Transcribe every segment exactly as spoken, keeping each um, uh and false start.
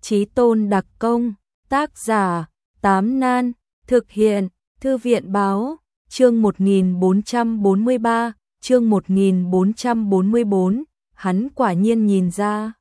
Chí tôn đặc công, tác giả, Tám Nan, thực hiện, Thư viện báo, chương một nghìn bốn trăm bốn mươi ba, chương một nghìn bốn trăm bốn mươi bốn, hắn quả nhiên nhìn ra.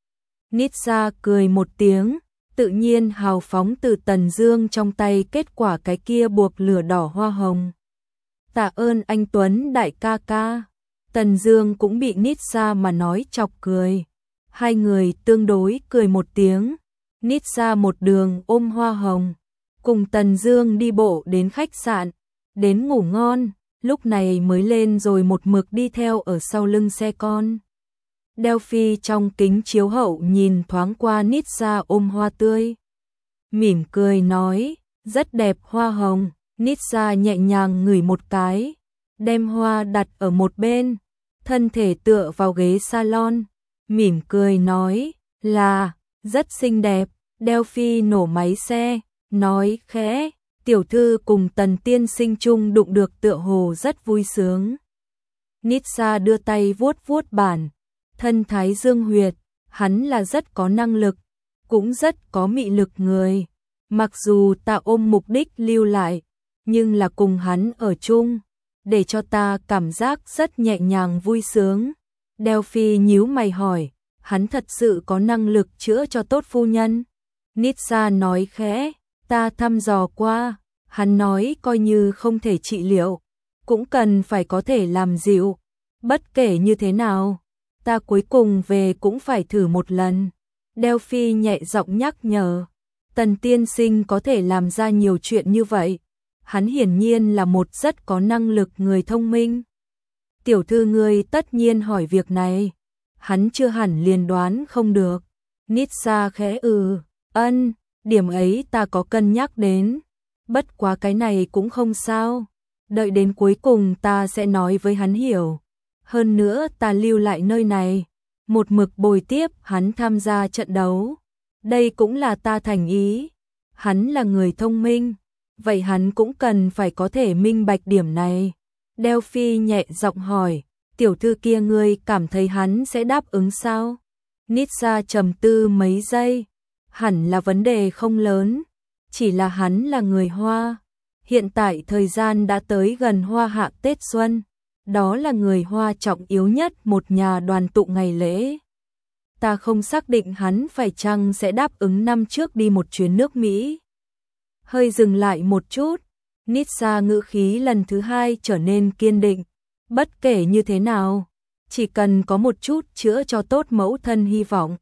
Nitsa cười một tiếng, tự nhiên hào phóng từ Tần Dương trong tay kết quả cái kia buộc lửa đỏ hoa hồng. Tạ ơn anh Tuấn đại ca ca. Tần Dương cũng bị Nitsa mà nói chọc cười. Hai người tương đối cười một tiếng. Nitsa một đường ôm hoa hồng, cùng Tần Dương đi bộ đến khách sạn, đến ngủ ngon, lúc này mới lên rồi một mực đi theo ở sau lưng xe con. Delphi trong kính chiếu hậu nhìn thoáng qua Nitsa ôm hoa tươi, mỉm cười nói, rất đẹp hoa hồng. Nitsa nhẹ nhàng ngửi một cái, đem hoa đặt ở một bên, thân thể tựa vào ghế salon, mỉm cười nói, là, rất xinh đẹp. Delphi nổ máy xe, nói khẽ, tiểu thư cùng Tần tiên sinh chung đụng được tựa hồ rất vui sướng. Nitsa đưa tay vuốt vuốt bản thân thái dương huyệt, hắn là rất có năng lực, cũng rất có mị lực người. Mặc dù ta ôm mục đích lưu lại, nhưng là cùng hắn ở chung, để cho ta cảm giác rất nhẹ nhàng vui sướng. Delphi nhíu mày hỏi, hắn thật sự có năng lực chữa cho tốt phu nhân? Nitsa nói khẽ, ta thăm dò qua, hắn nói coi như không thể trị liệu, cũng cần phải có thể làm dịu. Bất kể như thế nào, ta cuối cùng về cũng phải thử một lần. Delphi nhẹ giọng nhắc nhở, Tần tiên sinh có thể làm ra nhiều chuyện như vậy. Hắn hiển nhiên là một rất có năng lực người thông minh. Tiểu thư ngươi tất nhiên hỏi việc này, hắn chưa hẳn liền đoán không được. Nitsa khẽ ừ, ân, điểm ấy ta có cân nhắc đến. Bất quá cái này cũng không sao. Đợi đến cuối cùng ta sẽ nói với hắn hiểu. Hơn nữa ta lưu lại nơi này, một mực bồi tiếp hắn tham gia trận đấu. Đây cũng là ta thành ý. Hắn là người thông minh, vậy hắn cũng cần phải có thể minh bạch điểm này. Delphi nhẹ giọng hỏi, tiểu thư kia ngươi cảm thấy hắn sẽ đáp ứng sao? Nitsa trầm tư mấy giây, hẳn là vấn đề không lớn, chỉ là hắn là người Hoa. Hiện tại thời gian đã tới gần Hoa hạ Tết Xuân, đó là người Hoa trọng yếu nhất một nhà đoàn tụ ngày lễ. Ta không xác định hắn phải chăng sẽ đáp ứng năm trước đi một chuyến nước Mỹ. Hơi dừng lại một chút, Nitsa ngữ khí lần thứ hai trở nên kiên định. Bất kể như thế nào, chỉ cần có một chút chữa cho tốt mẫu thân hy vọng,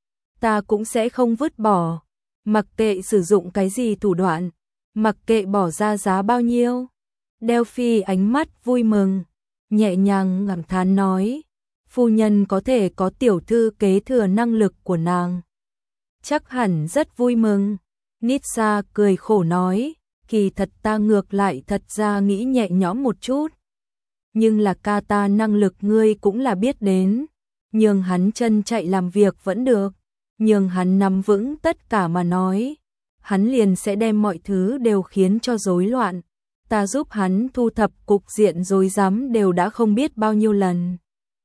ta cũng sẽ không vứt bỏ. Mặc kệ sử dụng cái gì thủ đoạn, mặc kệ bỏ ra giá bao nhiêu. Delphi ánh mắt vui mừng, nhẹ nhàng cảm thán nói, phu nhân có thể có tiểu thư kế thừa năng lực của nàng, chắc hẳn rất vui mừng. Nitsa cười khổ nói, kỳ thật ta ngược lại thật ra nghĩ nhẹ nhõm một chút. Nhưng là ca ta năng lực ngươi cũng là biết đến, nhường hắn chân chạy làm việc vẫn được, nhường hắn nắm vững tất cả mà nói, hắn liền sẽ đem mọi thứ đều khiến cho rối loạn. Ta giúp hắn thu thập cục diện rối rắm đều đã không biết bao nhiêu lần.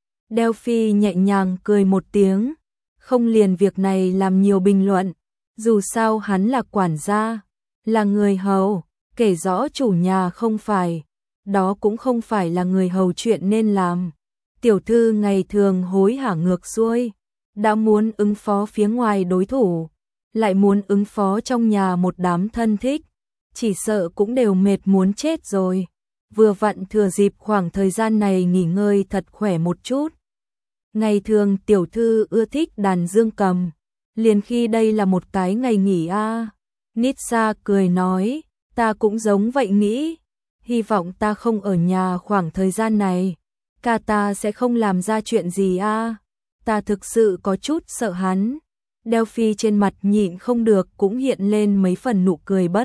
Delphi nhẹ nhàng cười một tiếng, không liền việc này làm nhiều bình luận, dù sao hắn là quản gia, là người hầu, kể rõ chủ nhà không phải, đó cũng không phải là người hầu chuyện nên làm. Tiểu thư ngày thường hối hả ngược xuôi, đã muốn ứng phó phía ngoài đối thủ, lại muốn ứng phó trong nhà một đám thân thích, chỉ sợ cũng đều mệt muốn chết rồi. Vừa vặn thừa dịp khoảng thời gian này nghỉ ngơi thật khỏe một chút. Ngày thường tiểu thư ưa thích đàn dương cầm, liền khi đây là một cái ngày nghỉ a. À. Nitsa cười nói, ta cũng giống vậy nghĩ, hy vọng ta không ở nhà khoảng thời gian này, ca ta sẽ không làm ra chuyện gì a. À. Ta thực sự có chút sợ hắn. Delphi trên mặt nhịn không được cũng hiện lên mấy phần nụ cười bất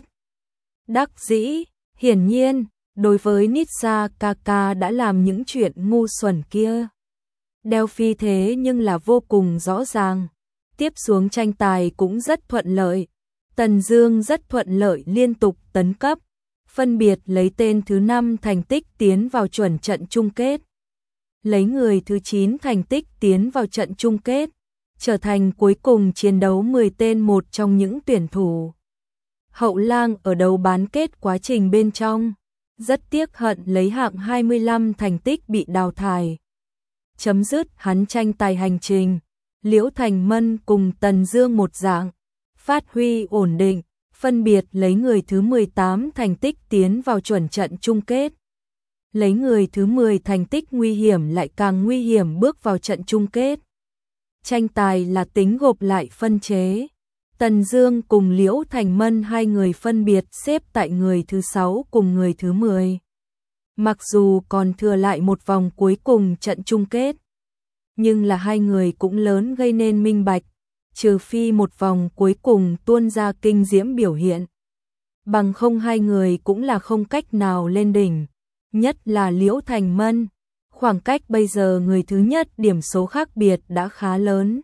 đắc dĩ, hiển nhiên, đối với Nitsa ca ca đã làm những chuyện ngu xuẩn kia. Delphi thế nhưng là vô cùng rõ ràng. Tiếp xuống tranh tài cũng rất thuận lợi. Tần Dương rất thuận lợi liên tục tấn cấp, phân biệt lấy tên thứ năm thành tích tiến vào chuẩn trận chung kết, lấy người thứ chín thành tích tiến vào trận chung kết. trở thành cuối cùng chiến đấu mười tên một trong những tuyển thủ. Hậu Lang ở đấu bán kết quá trình bên trong, rất tiếc hận lấy hạng hai mươi lăm thành tích bị đào thải. Chấm dứt hắn tranh tài hành trình, Liễu Thành Mân cùng Tần Dương một dạng, phát huy ổn định, phân biệt lấy người thứ mười tám thành tích tiến vào chuẩn trận chung kết. Lấy người thứ mười thành tích nguy hiểm lại càng nguy hiểm bước vào trận chung kết. Tranh tài là tính gộp lại phân chế. Tần Dương cùng Liễu Thành Mân hai người phân biệt xếp tại người thứ sáu cùng người thứ mười. Mặc dù còn thừa lại một vòng cuối cùng trận chung kết, nhưng là hai người cũng lớn gây nên minh bạch, trừ phi một vòng cuối cùng tuôn ra kinh diễm biểu hiện. Bằng không hai người cũng là không cách nào lên đỉnh, nhất là Liễu Thành Mân. Khoảng cách bây giờ người thứ nhất điểm số khác biệt đã khá lớn.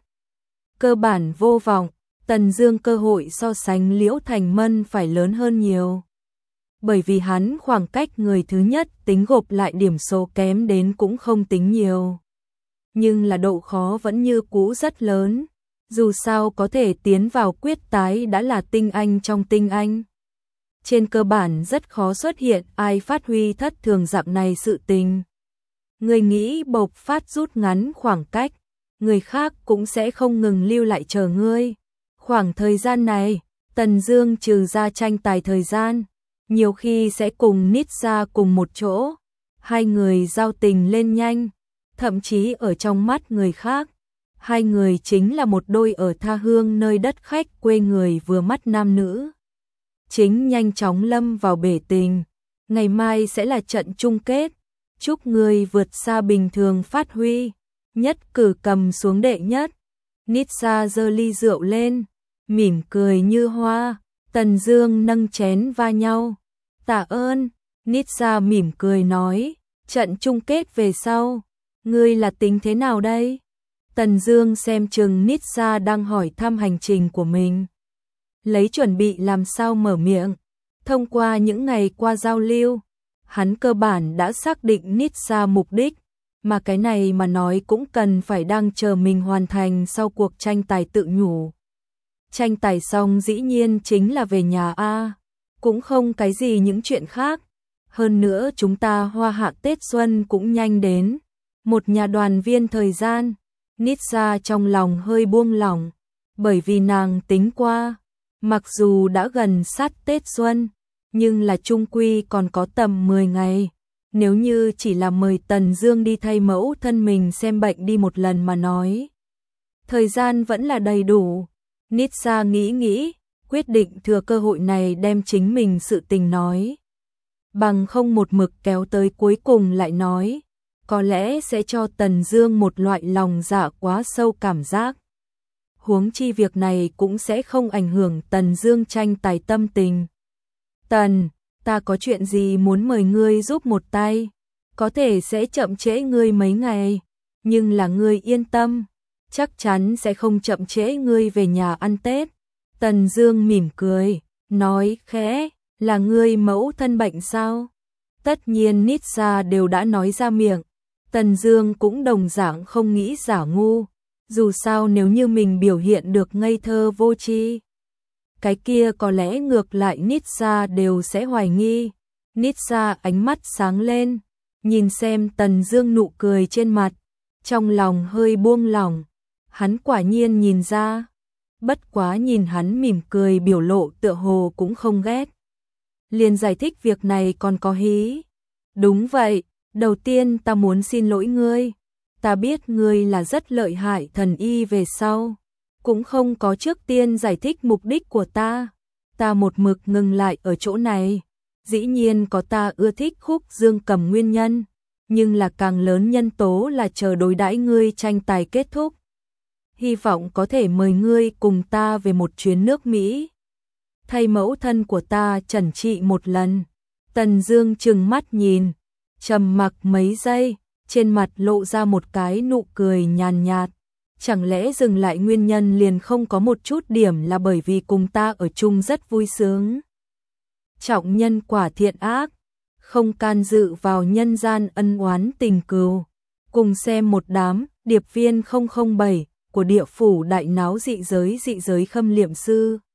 Cơ bản vô vọng, Tần Dương cơ hội so sánh Liễu Thành Mân phải lớn hơn nhiều. Bởi vì hắn khoảng cách người thứ nhất tính gộp lại điểm số kém đến cũng không tính nhiều. Nhưng là độ khó vẫn như cũ rất lớn. Dù sao có thể tiến vào quyết tái đã là tinh anh trong tinh anh. Trên cơ bản rất khó xuất hiện ai phát huy thất thường dạng này sự tình. Người nghĩ bộc phát rút ngắn khoảng cách, người khác cũng sẽ không ngừng lưu lại chờ ngươi. Khoảng thời gian này, Tần Dương trừ ra tranh tài thời gian, nhiều khi sẽ cùng Nitsa cùng một chỗ. Hai người giao tình lên nhanh, thậm chí ở trong mắt người khác, hai người chính là một đôi ở tha hương nơi đất khách quê người vừa mắt nam nữ. Chính nhanh chóng lâm vào bể tình, ngày mai sẽ là trận chung kết. Chúc người vượt xa bình thường phát huy, nhất cử cầm xuống đệ nhất. Nitsa giơ ly rượu lên, mỉm cười như hoa. Tần Dương nâng chén va nhau. Tạ ơn. Nitsa mỉm cười nói, trận chung kết về sau, ngươi là tính thế nào đây? Tần Dương xem chừng Nitsa đang hỏi thăm hành trình của mình, lấy chuẩn bị làm sao mở miệng. Thông qua những ngày qua giao lưu, hắn cơ bản đã xác định Nitsa mục đích, mà cái này mà nói cũng cần phải đang chờ mình hoàn thành sau cuộc tranh tài tự nhủ. Tranh tài xong dĩ nhiên chính là về nhà a, cũng không cái gì những chuyện khác. Hơn nữa chúng ta hoa hạ Tết Xuân cũng nhanh đến, một nhà đoàn viên thời gian. Nitsa trong lòng hơi buông lỏng, bởi vì nàng tính qua, mặc dù đã gần sát Tết Xuân, nhưng là chung quy còn có tầm mười ngày. Nếu như chỉ là mời Tần Dương đi thay mẫu thân mình xem bệnh đi một lần mà nói, thời gian vẫn là đầy đủ. Nitsa nghĩ nghĩ, quyết định thừa cơ hội này đem chính mình sự tình nói. Bằng không một mực kéo tới cuối cùng lại nói, có lẽ sẽ cho Tần Dương một loại lòng dạ quá sâu cảm giác. Huống chi việc này cũng sẽ không ảnh hưởng Tần Dương tranh tài tâm tình. Tần, ta có chuyện gì muốn mời ngươi giúp một tay, có thể sẽ chậm trễ ngươi mấy ngày, nhưng là ngươi yên tâm, chắc chắn sẽ không chậm trễ ngươi về nhà ăn Tết. Tần Dương mỉm cười, nói khẽ, là ngươi mẫu thân bệnh sao? Tất nhiên Nitsa đều đã nói ra miệng, Tần Dương cũng đồng dạng không nghĩ giả ngu, dù sao nếu như mình biểu hiện được ngây thơ vô tri, cái kia có lẽ ngược lại Nitsa đều sẽ hoài nghi. Nitsa ánh mắt sáng lên, nhìn xem Tần Dương nụ cười trên mặt, trong lòng hơi buông lỏng, hắn quả nhiên nhìn ra, bất quá nhìn hắn mỉm cười biểu lộ tựa hồ cũng không ghét. Liền giải thích việc này còn có hí. Đúng vậy, đầu tiên ta muốn xin lỗi ngươi, ta biết ngươi là rất lợi hại thần y, về sau cũng không có trước tiên giải thích mục đích của ta. Ta một mực ngừng lại ở chỗ này, dĩ nhiên có ta ưa thích khúc dương cầm nguyên nhân, nhưng là càng lớn nhân tố là chờ đối đãi ngươi tranh tài kết thúc. Hy vọng có thể mời ngươi cùng ta về một chuyến nước Mỹ, thay mẫu thân của ta chẩn trị một lần. Tần Dương trừng mắt nhìn, trầm mặc mấy giây, trên mặt lộ ra một cái nụ cười nhàn nhạt. Chẳng lẽ dừng lại nguyên nhân liền không có một chút điểm là bởi vì cùng ta ở chung rất vui sướng? Trọng nhân quả thiện ác, không can dự vào nhân gian ân oán tình cừu. Cùng xem một đám điệp viên không không bảy của địa phủ đại náo dị giới dị giới khâm liệm sư.